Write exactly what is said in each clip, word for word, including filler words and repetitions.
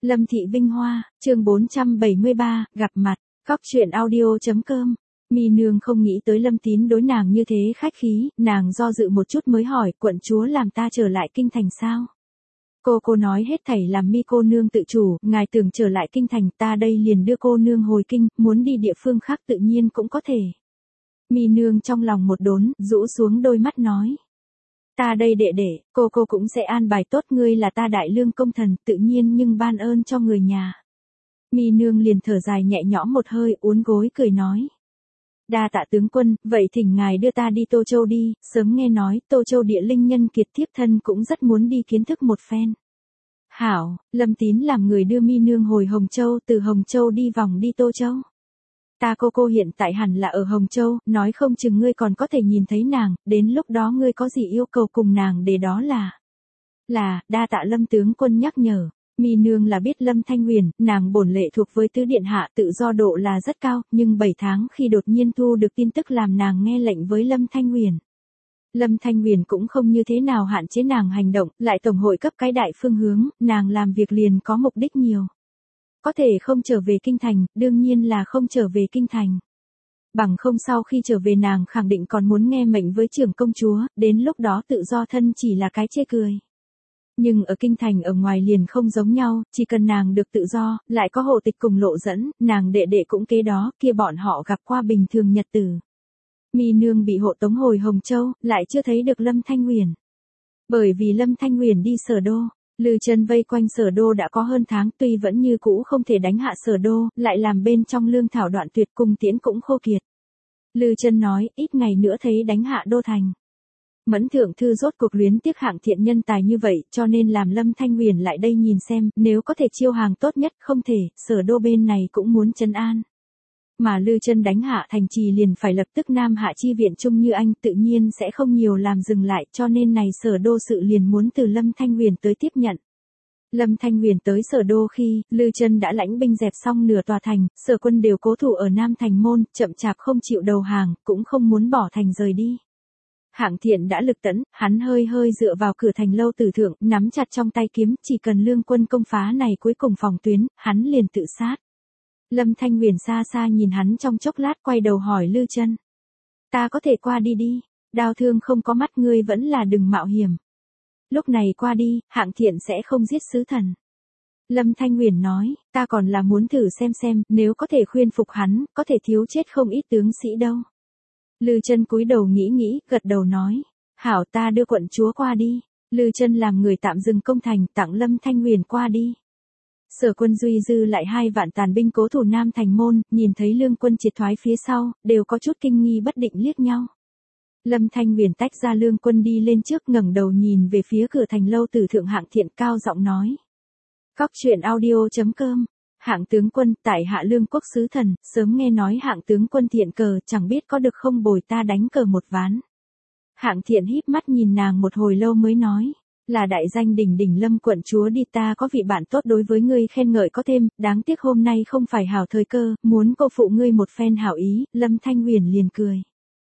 Lâm Thị Vinh Hoa, chương bốn trăm bảy mươi ba, gặp mặt, góc truyện audio.com. Mi nương không nghĩ tới Lâm Tín đối nàng như thế khách khí, nàng do dự một chút mới hỏi, quận chúa làm ta trở lại kinh thành sao? Cô cô nói hết thảy làm Mi cô nương tự chủ, ngài tưởng trở lại kinh thành, ta đây liền đưa cô nương hồi kinh, muốn đi địa phương khác tự nhiên cũng có thể. Mi nương trong lòng một đốn, rũ xuống đôi mắt nói. Ta đây đệ đệ, cô cô cũng sẽ an bài tốt, ngươi là ta đại lương công thần, tự nhiên nhưng ban ơn cho người nhà. Mi nương liền thở dài nhẹ nhõm một hơi, uốn gối cười nói. Đa tạ tướng quân, vậy thỉnh ngài đưa ta đi Tô Châu đi, sớm nghe nói, Tô Châu địa linh nhân kiệt, thiếp thân cũng rất muốn đi kiến thức một phen. Hảo, Lâm Tín làm người đưa Mi nương hồi Hồng Châu, từ Hồng Châu đi vòng đi Tô Châu. Ta cô cô hiện tại hẳn là ở Hồng Châu, nói không chừng ngươi còn có thể nhìn thấy nàng, đến lúc đó ngươi có gì yêu cầu cùng nàng để đó là. Là, đa tạ Lâm tướng quân nhắc nhở. Mi nương là biết Lâm Thanh Huyền, nàng bổn lệ thuộc với tứ điện hạ, tự do độ là rất cao, nhưng bảy tháng khi đột nhiên thu được tin tức làm nàng nghe lệnh với Lâm Thanh Huyền. Lâm Thanh Huyền cũng không như thế nào hạn chế nàng hành động, lại tổng hội cấp cái đại phương hướng, nàng làm việc liền có mục đích nhiều. Có thể không trở về kinh thành, đương nhiên là không trở về kinh thành. Bằng không sau khi trở về nàng khẳng định còn muốn nghe mệnh với trưởng công chúa, đến lúc đó tự do thân chỉ là cái chê cười. Nhưng ở kinh thành ở ngoài liền không giống nhau, chỉ cần nàng được tự do, lại có hộ tịch cùng lộ dẫn, nàng đệ đệ cũng kế đó, kia bọn họ gặp qua bình thường nhật tử. Mi nương bị hộ tống hồi Hồng Châu, lại chưa thấy được Lâm Thanh Huyền. Bởi vì Lâm Thanh Huyền đi Sở Đô, Lư Chân vây quanh Sở Đô đã có hơn tháng, tuy vẫn như cũ không thể đánh hạ Sở Đô, lại làm bên trong lương thảo đoạn tuyệt, cung tiễn cũng khô kiệt. Lư Chân nói, ít ngày nữa thấy đánh hạ đô thành. Mẫn thượng thư rốt cuộc luyến tiếc hạng thiện nhân tài như vậy, cho nên làm Lâm Thanh Huyền lại đây nhìn xem, nếu có thể chiêu hàng tốt nhất, không thể, Sở Đô bên này cũng muốn trấn an. Mà Lư Chân đánh hạ thành trì liền phải lập tức nam hạ chi viện chung Như Anh, tự nhiên sẽ không nhiều làm dừng lại, cho nên này Sở Đô sự liền muốn từ Lâm Thanh Huyền tới tiếp nhận. Lâm Thanh Huyền tới Sở Đô khi, Lư Chân đã lãnh binh dẹp xong nửa tòa thành, sở quân đều cố thủ ở Nam thành môn, chậm chạp không chịu đầu hàng, cũng không muốn bỏ thành rời đi. Hạng Thiện đã lực tẫn, hắn hơi hơi dựa vào cửa thành lâu tử thượng, nắm chặt trong tay kiếm, chỉ cần lương quân công phá này cuối cùng phòng tuyến, hắn liền tự sát. Lâm Thanh Huyền xa xa nhìn hắn trong chốc lát, quay đầu hỏi Lư Chân. Ta có thể qua đi đi, đao thương không có mắt, ngươi vẫn là đừng mạo hiểm. Lúc này qua đi, Hạng Thiện sẽ không giết sứ thần. Lâm Thanh Huyền nói, ta còn là muốn thử xem xem, nếu có thể khuyên phục hắn, có thể thiếu chết không ít tướng sĩ đâu. Lư Chân cúi đầu nghĩ nghĩ, gật đầu nói, hảo, ta đưa quận chúa qua đi. Lư Chân làm người tạm dừng công thành, tặng Lâm Thanh Huyền qua đi. Sở quân duy dư lại hai vạn tàn binh cố thủ Nam thành môn, nhìn thấy lương quân triệt thoái phía sau, đều có chút kinh nghi bất định liếc nhau. Lâm Thanh Huyền tách ra lương quân đi lên trước, ngẩng đầu nhìn về phía cửa thành lâu tử thượng, Hạng Thiện cao giọng nói. Góc truyện audio.com. Hạng tướng quân, tại hạ lương quốc sứ thần, sớm nghe nói Hạng tướng quân thiện cờ, chẳng biết có được không bồi ta đánh cờ một ván. Hạng Thiện híp mắt nhìn nàng một hồi lâu mới nói, là đại danh đỉnh đỉnh Lâm quận chúa đi, ta có vị bạn tốt đối với ngươi khen ngợi có thêm, đáng tiếc hôm nay không phải hảo thời cơ, muốn cô phụ ngươi một phen hảo ý. Lâm Thanh Huyền liền cười.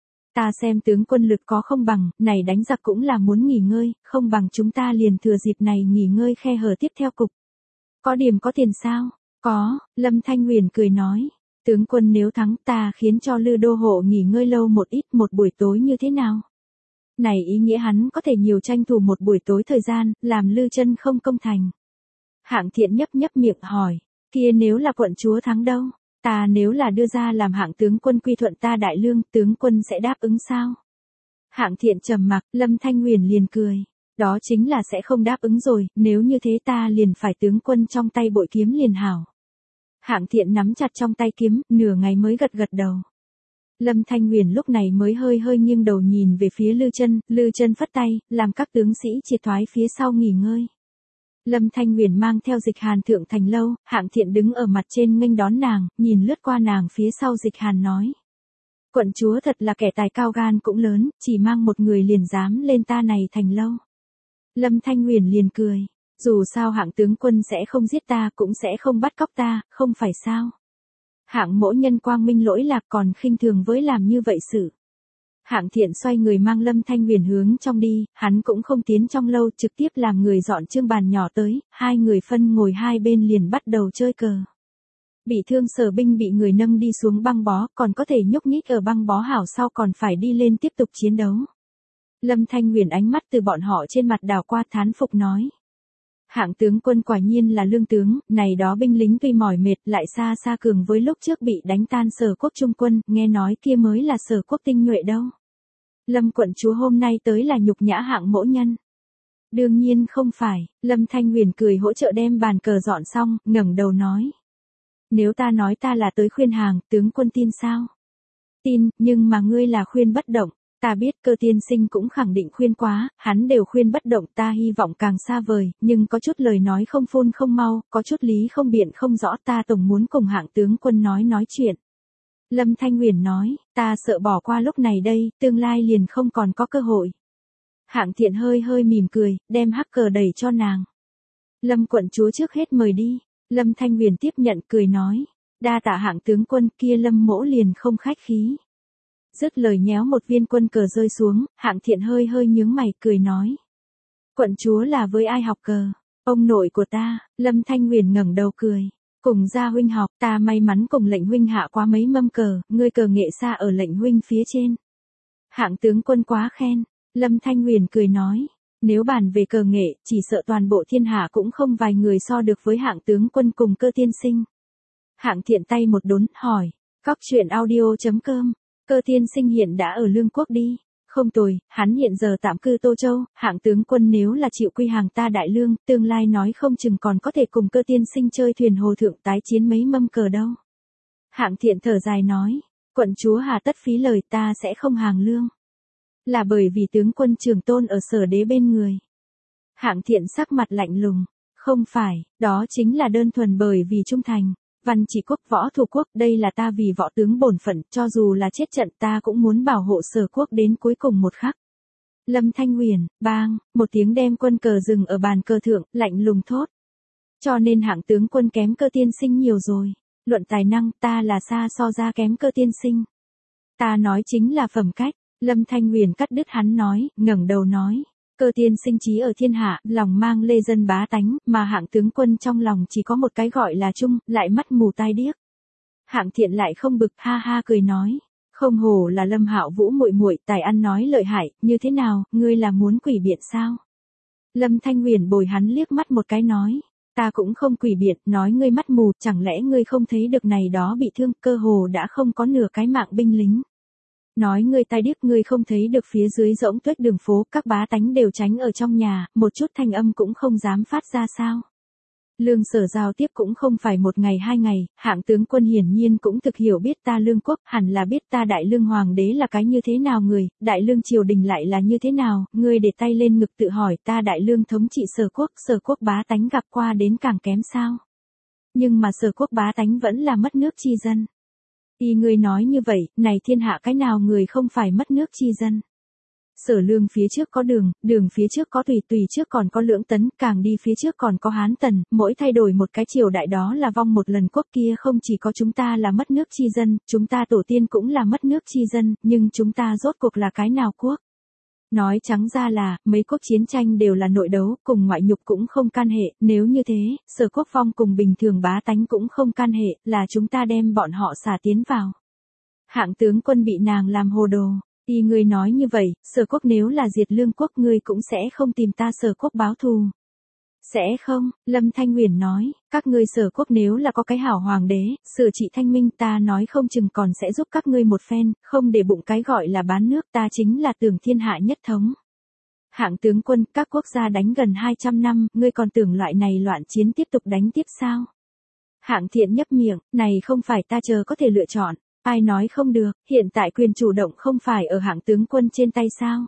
Ta xem tướng quân lực có không bằng, này đánh giặc cũng là muốn nghỉ ngơi, không bằng chúng ta liền thừa dịp này nghỉ ngơi khe hở tiếp theo cục. Có điểm có tiền sao? Có, Lâm Thanh Huyền cười nói, tướng quân nếu thắng ta khiến cho Lư đô hộ nghỉ ngơi lâu một ít, một buổi tối như thế nào? Này ý nghĩa hắn có thể nhiều tranh thủ một buổi tối thời gian, làm Lư Chân không công thành. Hạng Thiện nhấp nhấp miệng hỏi, kia nếu là quận chúa thắng đâu? Ta nếu là đưa ra làm Hạng tướng quân quy thuận ta đại lương, tướng quân sẽ đáp ứng sao? Hạng Thiện trầm mặc, Lâm Thanh Huyền liền cười. Đó chính là sẽ không đáp ứng rồi, nếu như thế ta liền phải tướng quân trong tay bội kiếm liền hảo. Hạng Thiện nắm chặt trong tay kiếm, nửa ngày mới gật gật đầu. Lâm Thanh Huyền lúc này mới hơi hơi nghiêng đầu nhìn về phía Lư Chân, Lư Chân phất tay, làm các tướng sĩ triệt thoái phía sau nghỉ ngơi. Lâm Thanh Huyền mang theo Dịch Hàn thượng thành lâu, Hạng Thiện đứng ở mặt trên nghênh đón nàng, nhìn lướt qua nàng phía sau Dịch Hàn nói. Quận chúa thật là kẻ tài cao gan cũng lớn, chỉ mang một người liền dám lên ta này thành lâu. Lâm Thanh Huyền liền cười, dù sao Hạng tướng quân sẽ không giết ta, cũng sẽ không bắt cóc ta, không phải sao? Hạng mỗ nhân quang minh lỗi lạc, còn khinh thường với làm như vậy sự. Hạng Thiện xoay người mang Lâm Thanh Huyền hướng trong đi, hắn cũng không tiến trong lâu, trực tiếp làm người dọn trương bàn nhỏ tới, hai người phân ngồi hai bên liền bắt đầu chơi cờ. Bị thương Sở binh bị người nâng đi xuống băng bó, còn có thể nhúc nhích ở băng bó hảo sau còn phải đi lên tiếp tục chiến đấu. Lâm Thanh Huyền ánh mắt từ bọn họ trên mặt đảo qua thán phục nói. Hạng tướng quân quả nhiên là lương tướng, này đó binh lính tuy mỏi mệt lại xa xa cường với lúc trước bị đánh tan Sở quốc trung quân, nghe nói kia mới là Sở quốc tinh nhuệ đâu. Lâm quận chúa hôm nay tới là nhục nhã Hạng mỗ nhân. Đương nhiên không phải, Lâm Thanh Huyền cười hỗ trợ đem bàn cờ dọn xong, ngẩng đầu nói. Nếu ta nói ta là tới khuyên Hàng, tướng quân tin sao? Tin, nhưng mà ngươi là khuyên bất động. Ta biết Cơ tiên sinh cũng khẳng định khuyên quá, hắn đều khuyên bất động, ta hy vọng càng xa vời, nhưng có chút lời nói không phun không mau, có chút lý không biện không rõ, ta tổng muốn cùng Hạng tướng quân nói nói chuyện. Lâm Thanh Huyền nói, ta sợ bỏ qua lúc này đây, tương lai liền không còn có cơ hội. Hạng Thiện hơi hơi mỉm cười, đem hắc cờ đẩy cho nàng. Lâm quận chúa trước hết mời đi. Lâm Thanh Huyền tiếp nhận cười nói, đa tạ Hạng tướng quân, kia Lâm mỗ liền không khách khí. Dứt lời nhéo một viên quân cờ rơi xuống, Hạng Thiện hơi hơi nhướng mày cười nói. Quận chúa là với ai học cờ? Ông nội của ta. Lâm Thanh Huyền ngẩng đầu cười. Cùng gia huynh học, ta may mắn cùng lệnh huynh hạ quá mấy mâm cờ, ngươi cờ nghệ xa ở lệnh huynh phía trên. Hạng tướng quân quá khen. Lâm Thanh Huyền cười nói. Nếu bàn về cờ nghệ, chỉ sợ toàn bộ thiên hạ cũng không vài người so được với Hạng tướng quân cùng Cơ tiên sinh. Hạng Thiện tay một đốn, hỏi. Cóc truyện audio chấm com. Cơ tiên sinh hiện đã ở Lương quốc đi. Không tồi, hắn hiện giờ tạm cư Tô Châu, Hạng tướng quân nếu là chịu quy hàng ta Đại Lương, tương lai nói không chừng còn có thể cùng Cơ tiên sinh chơi thuyền hồ thượng tái chiến mấy mâm cờ đâu. Hạng Thiện thở dài nói, quận chúa hà tất phí lời, ta sẽ không hàng lương. Là bởi vì tướng quân Trường Tôn ở Sở đế bên người. Hạng Thiện sắc mặt lạnh lùng, không phải, đó chính là đơn thuần bởi vì trung thành. Văn chỉ quốc võ thủ quốc, đây là ta vì võ tướng bổn phận, cho dù là chết trận ta cũng muốn bảo hộ Sở quốc đến cuối cùng một khắc. Lâm Thanh Huyền, bang, một tiếng đem quân cờ dừng ở bàn cờ thượng, lạnh lùng thốt. Cho nên Hạng tướng quân kém Cơ tiên sinh nhiều rồi. Luận tài năng ta là xa so ra kém Cơ tiên sinh. Ta nói chính là phẩm cách. Lâm Thanh Huyền cắt đứt hắn nói, ngẩng đầu nói. Cơ tiên sinh trí ở thiên hạ, lòng mang lê dân bá tánh, mà Hạng tướng quân trong lòng chỉ có một cái gọi là chung, lại mắt mù tai điếc. Hạng Thiện lại không bực, ha ha cười nói, không hổ là Lâm Hạo Vũ muội muội, tài ăn nói lợi hại, như thế nào, ngươi là muốn quỷ biện sao? Lâm Thanh Huyền bồi hắn liếc mắt một cái nói, ta cũng không quỷ biện, nói ngươi mắt mù, chẳng lẽ ngươi không thấy được này đó bị thương, cơ hồ đã không có nửa cái mạng binh lính. Nói ngươi tai điếc, ngươi không thấy được phía dưới rỗng tuyết đường phố, các bá tánh đều tránh ở trong nhà, một chút thanh âm cũng không dám phát ra sao. Lương Sở giao tiếp cũng không phải một ngày hai ngày, Hạng tướng quân hiển nhiên cũng thực hiểu biết ta Lương quốc, hẳn là biết ta Đại Lương hoàng đế là cái như thế nào người, Đại Lương triều đình lại là như thế nào, ngươi để tay lên ngực tự hỏi ta Đại Lương thống trị Sở quốc, Sở quốc bá tánh gặp qua đến càng kém sao. Nhưng mà Sở quốc bá tánh vẫn là mất nước chi dân. Y ngươi nói như vậy, này thiên hạ cái nào người không phải mất nước chi dân. Sở Lương phía trước có đường, đường phía trước có tùy, tùy trước còn có Lưỡng Tấn, càng đi phía trước còn có Hán Tần, mỗi thay đổi một cái triều đại đó là vong một lần quốc kia, không chỉ có chúng ta là mất nước chi dân, chúng ta tổ tiên cũng là mất nước chi dân, nhưng chúng ta rốt cuộc là cái nào quốc? Nói trắng ra là, mấy quốc chiến tranh đều là nội đấu, cùng ngoại nhục cũng không can hệ, nếu như thế, Sở quốc vong cùng bình thường bá tánh cũng không can hệ, là chúng ta đem bọn họ xả tiến vào. Hạng tướng quân bị nàng làm hồ đồ. Y ngươi nói như vậy, Sở quốc nếu là diệt Lương quốc ngươi cũng sẽ không tìm ta Sở quốc báo thù. Sẽ không, Lâm Thanh Huyền nói, các ngươi Sở quốc nếu là có cái hảo hoàng đế, sửa trị thanh minh ta nói không chừng còn sẽ giúp các ngươi một phen, không để bụng cái gọi là bán nước ta chính là tưởng thiên hạ nhất thống. Hạng tướng quân, các quốc gia đánh gần hai trăm năm, ngươi còn tưởng loại này loạn chiến tiếp tục đánh tiếp sao? Hạng Thiện nhấp miệng, này không phải ta chờ có thể lựa chọn. Ai nói không được, hiện tại quyền chủ động không phải ở Hạng tướng quân trên tay sao?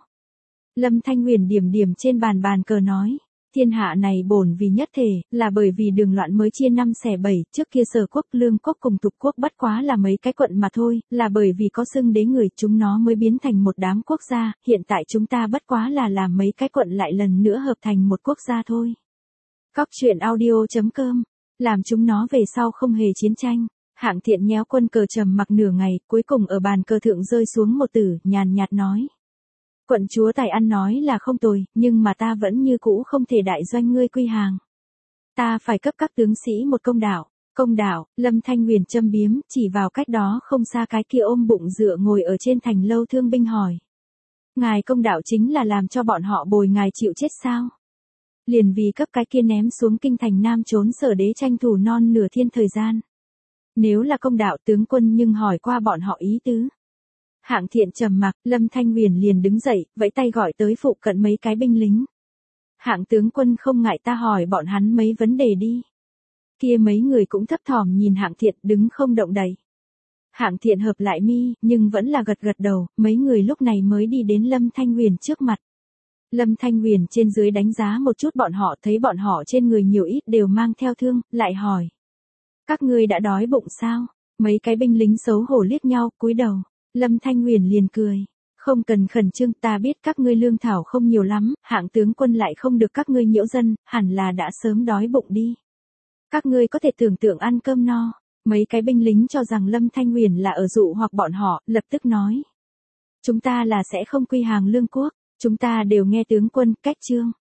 Lâm Thanh Huyền điểm điểm trên bàn bàn cờ nói, thiên hạ này bổn vì nhất thể, là bởi vì đường loạn mới chia năm xẻ bảy, trước kia Sở quốc, Lương quốc cùng Thục quốc bất quá là mấy cái quận mà thôi, là bởi vì có xưng đế người chúng nó mới biến thành một đám quốc gia, hiện tại chúng ta bất quá là làm mấy cái quận lại lần nữa hợp thành một quốc gia thôi. Cóc truyện audio chấm com, làm chúng nó về sau không hề chiến tranh. Hạng Thiện nhéo quân cờ trầm mặc nửa ngày, cuối cùng ở bàn cờ thượng rơi xuống một tử, nhàn nhạt nói. Quận chúa tài ăn nói là không tồi, nhưng mà ta vẫn như cũ không thể đại doanh ngươi quy hàng. Ta phải cấp các tướng sĩ một công đạo. Công đạo, Lâm Thanh Huyền châm biếm, chỉ vào cách đó không xa cái kia ôm bụng dựa ngồi ở trên thành lâu thương binh hỏi. Ngài công đạo chính là làm cho bọn họ bồi ngài chịu chết sao? Liền vì cấp cái kia ném xuống kinh thành Nam trốn Sở Đế tranh thủ non nửa thiên thời gian. Nếu là công đạo tướng quân nhưng hỏi qua bọn họ ý tứ. Hạng Thiện trầm mặc, Lâm Thanh Huyền liền đứng dậy, vẫy tay gọi tới phụ cận mấy cái binh lính. Hạng tướng quân không ngại ta hỏi bọn hắn mấy vấn đề đi. Kia mấy người cũng thấp thỏm nhìn Hạng Thiện đứng không động đậy. Hạng Thiện hợp lại mi, nhưng vẫn là gật gật đầu, mấy người lúc này mới đi đến Lâm Thanh Huyền trước mặt. Lâm Thanh Huyền trên dưới đánh giá một chút bọn họ, thấy bọn họ trên người nhiều ít đều mang theo thương, lại hỏi. Các ngươi đã đói bụng sao? Mấy cái binh lính xấu hổ liếc nhau, cúi đầu. Lâm Thanh Huyền liền cười. Không cần khẩn trương, ta biết các ngươi lương thảo không nhiều lắm, Hạng tướng quân lại không được các ngươi nhiễu dân, hẳn là đã sớm đói bụng đi. Các ngươi có thể tưởng tượng ăn cơm no. Mấy cái binh lính cho rằng Lâm Thanh Huyền là ở dụ hoặc bọn họ, lập tức nói. Chúng ta là sẽ không quy hàng lương quốc, chúng ta đều nghe tướng quân, cách trương.